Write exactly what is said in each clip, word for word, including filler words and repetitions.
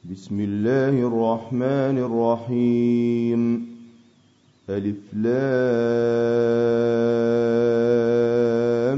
بسم الله الرحمن الرحيم. ألف لام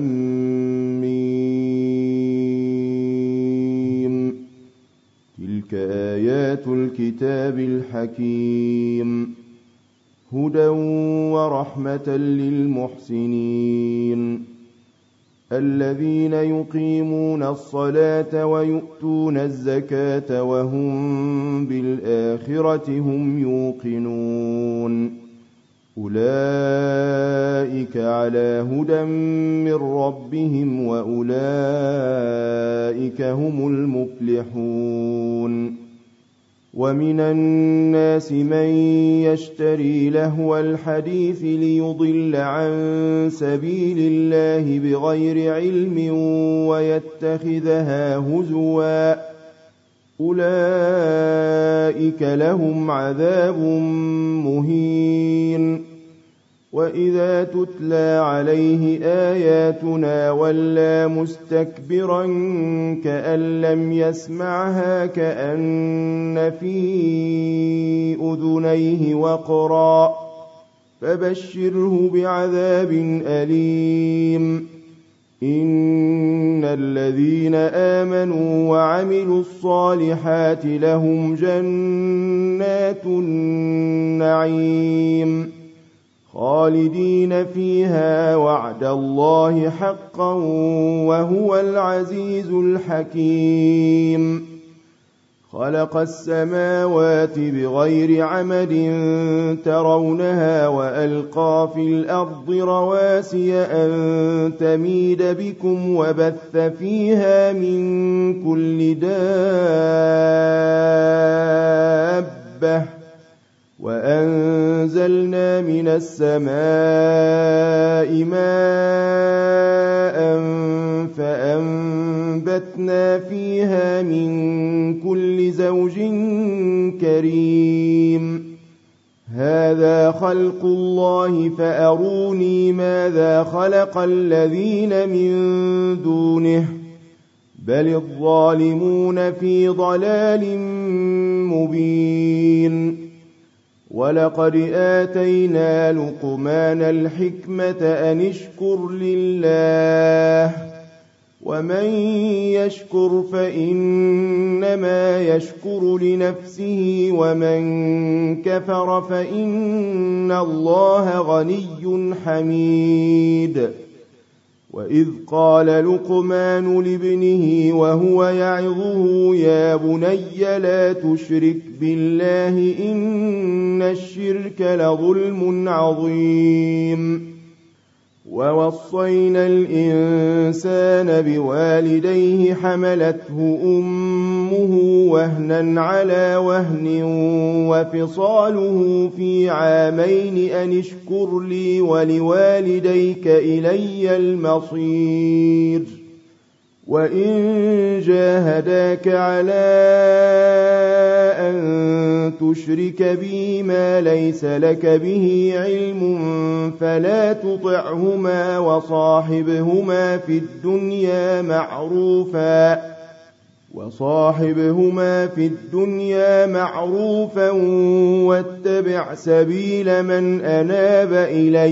ميم. تلك آيات الكتاب الحكيم، هدى ورحمة للمحسنين الذين يقيمون الصلاة ويؤتون الزكاة وهم بالآخرة هم يوقنون. أولئك على هدى من ربهم وأولئك هم المفلحون. ومن الناس من يشتري لهو الحديث ليضل عن سبيل الله بغير علم ويتخذها هزوا، أولئك لهم عذاب مهين. وإذا تتلى عليه آياتنا ولى مستكبرا كأن لم يسمعها كأن في أذنيه وقرا، فبشره بعذاب أليم. إن الذين آمنوا وعملوا الصالحات لهم جنات النعيم خالدين فيها، وعد الله حقا وهو العزيز الحكيم. خلق السماوات بغير عمد ترونها وألقى في الأرض رواسي أن تميد بكم وبث فيها من كل دابة، وأنزلنا من السماء ماء فأنبتنا فيها من كل زوج كريم. هذا خلق الله فأروني ماذا خلق الذين من دونه، بل الظالمون في ضلال مبين. ولقد آتينا لقمان الحكمة أن اشكر لله، ومن يشكر فإنما يشكر لنفسه، ومن كفر فإن الله غني حميد. وإذ قال لقمان لابنه وهو يعظه يا بني لا تشرك بالله إن الشرك لظلم عظيم. ووصينا الإنسان بوالديه حملته أمه وهنا على وهن وفصاله في عامين أن اشكر لي ولوالديك إلي المصير. وإن جاهداك على أن تشرك بي ما ليس لك به علم فلا تطعهما وصاحبهما في الدنيا معروفا وصاحبهما في الدنيا معروفا واتبع سبيل من أناب إلي،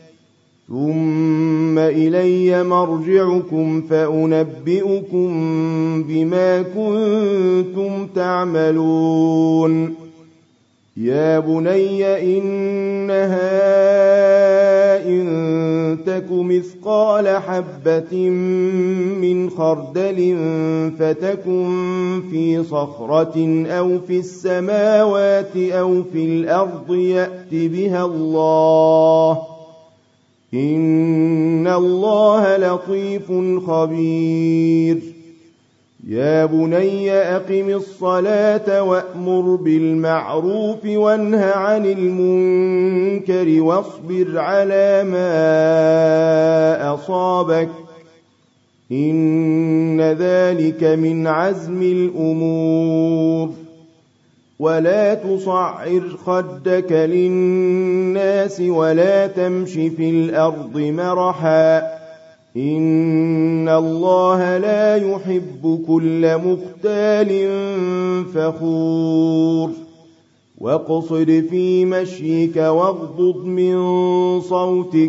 ثم إلي مرجعكم فأنبئكم بما كنتم تعملون. يا بني إنها إن تك مثقال حبة من خردل فتكن في صخرة أو في السماوات أو في الأرض يأت بها الله، إن الله لطيف خبير. يا بني أقم الصلاة وأمر بالمعروف وانه عن المنكر واصبر على ما أصابك، إن ذلك من عزم الأمور. ولا تصعر خدك للناس ولا تمش في الأرض مرحا، إن الله لا يحب كل مختال فخور واقصد في مشيك واغضض من صوتك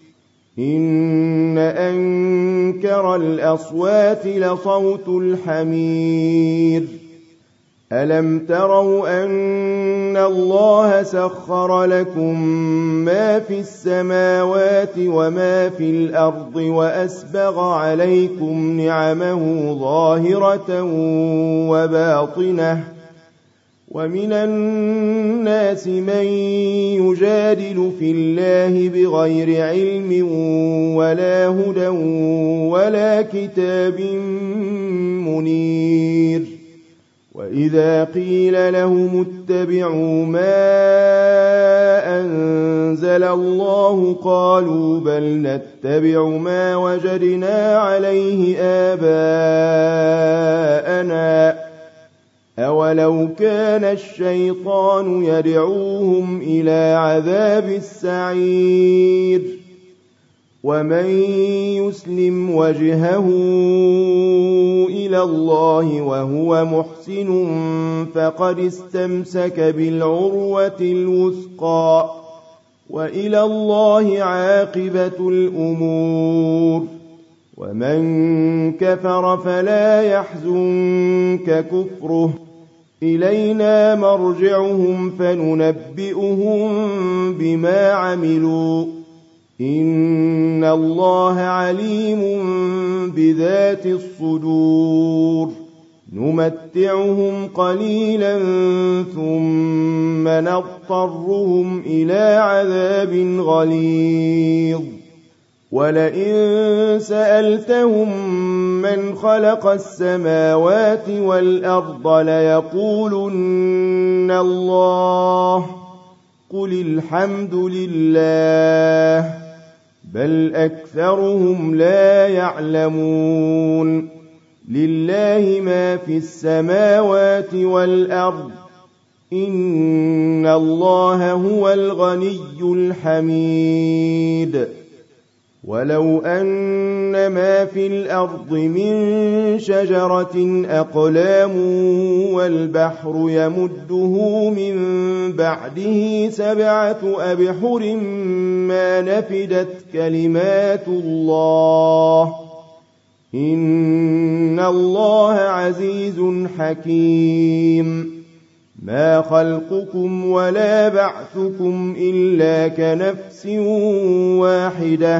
إن أنكر الأصوات لصوت الحمير ألم تروا أن الله سخر لكم ما في السماوات وما في الأرض وأسبغ عليكم نعمه ظاهرة وباطنة ومن الناس من يجادل في الله بغير علم ولا هدى ولا كتاب منير وإذا قيل لهم اتبعوا ما أنزل الله قالوا بل نتبع ما وجدنا عليه آباءنا أولو كان الشيطان يدعوهم إلى عذاب السعير ومن يسلم وجهه إلى الله وهو محسن فقد استمسك بالعروة الوثقى وإلى الله عاقبة الأمور ومن كفر فلا يحزنك كفره إلينا مرجعهم فننبئهم بما عملوا إن الله عليم بذات الصدور نمتعهم قليلا ثم نضطرهم إلى عذاب غليظ ولئن سألتهم من خلق السماوات والأرض ليقولن الله قل الحمد لله بل أكثرهم لا يعلمون لله ما في السماوات والأرض إن الله هو الغني الحميد ولو أن ما في الأرض من شجرة أقلام والبحر يمده من بعده سبعة أبحر ما نفدت كلمات الله إن الله عزيز حكيم ما خلقكم ولا بعثكم إلا كنفس واحدة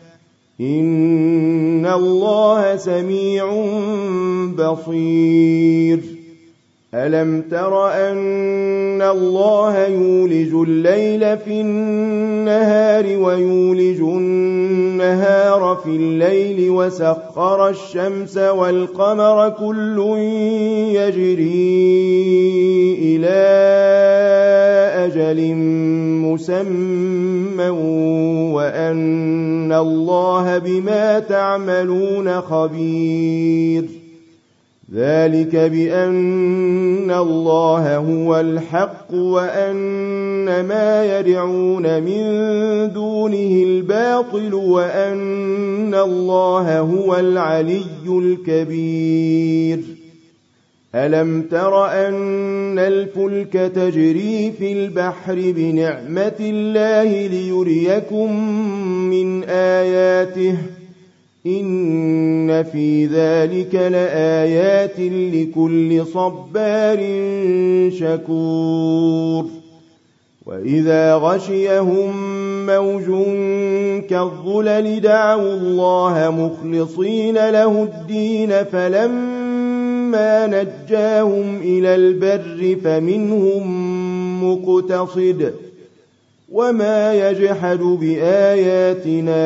إن الله سميع بصير ألم تر أن الله يولج الليل في النهار ويولج النهار في الليل وسخر الشمس والقمر كل يجري إلى أجل مسمى وأن الله بما تعملون خبير ذلك بأن الله هو الحق وأن ما يدعون من دونه الباطل وأن الله هو العلي الكبير ألم تر أن الفلك تجري في البحر بنعمة الله ليريكم من آياته إن في ذلك لآيات لكل صبار شكور وإذا غشيهم موج كالظلل دعوا الله مخلصين له الدين فلما نجاهم إلى البر فمنهم مقتصد وما يجحد بآياتنا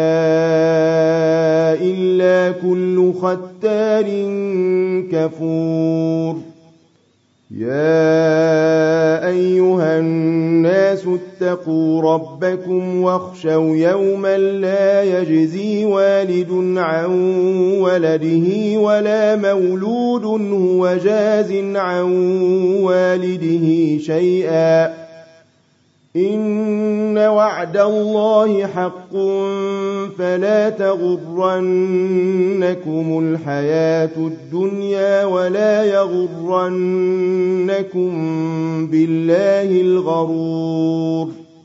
إلا كل ختار كفور يا أيها الناس اتقوا ربكم واخشوا يوما لا يجزي والد عن ولده ولا مولود هو جاز عن والده شيئا إن وعد الله حق فلا تغرنكم الحياة الدنيا ولا يغرنكم بالله الغرور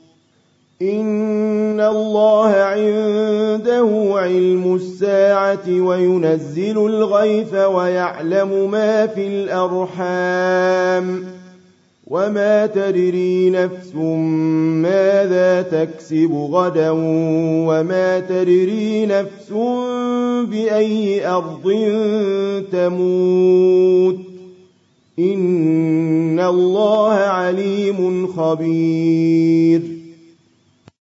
إن الله عنده علم الساعة وينزل الغيث ويعلم ما في الأرحام وما تدري نفس ماذا تكسب غدا وما تدري نفس بأي أرض تموت إن الله عليم خبير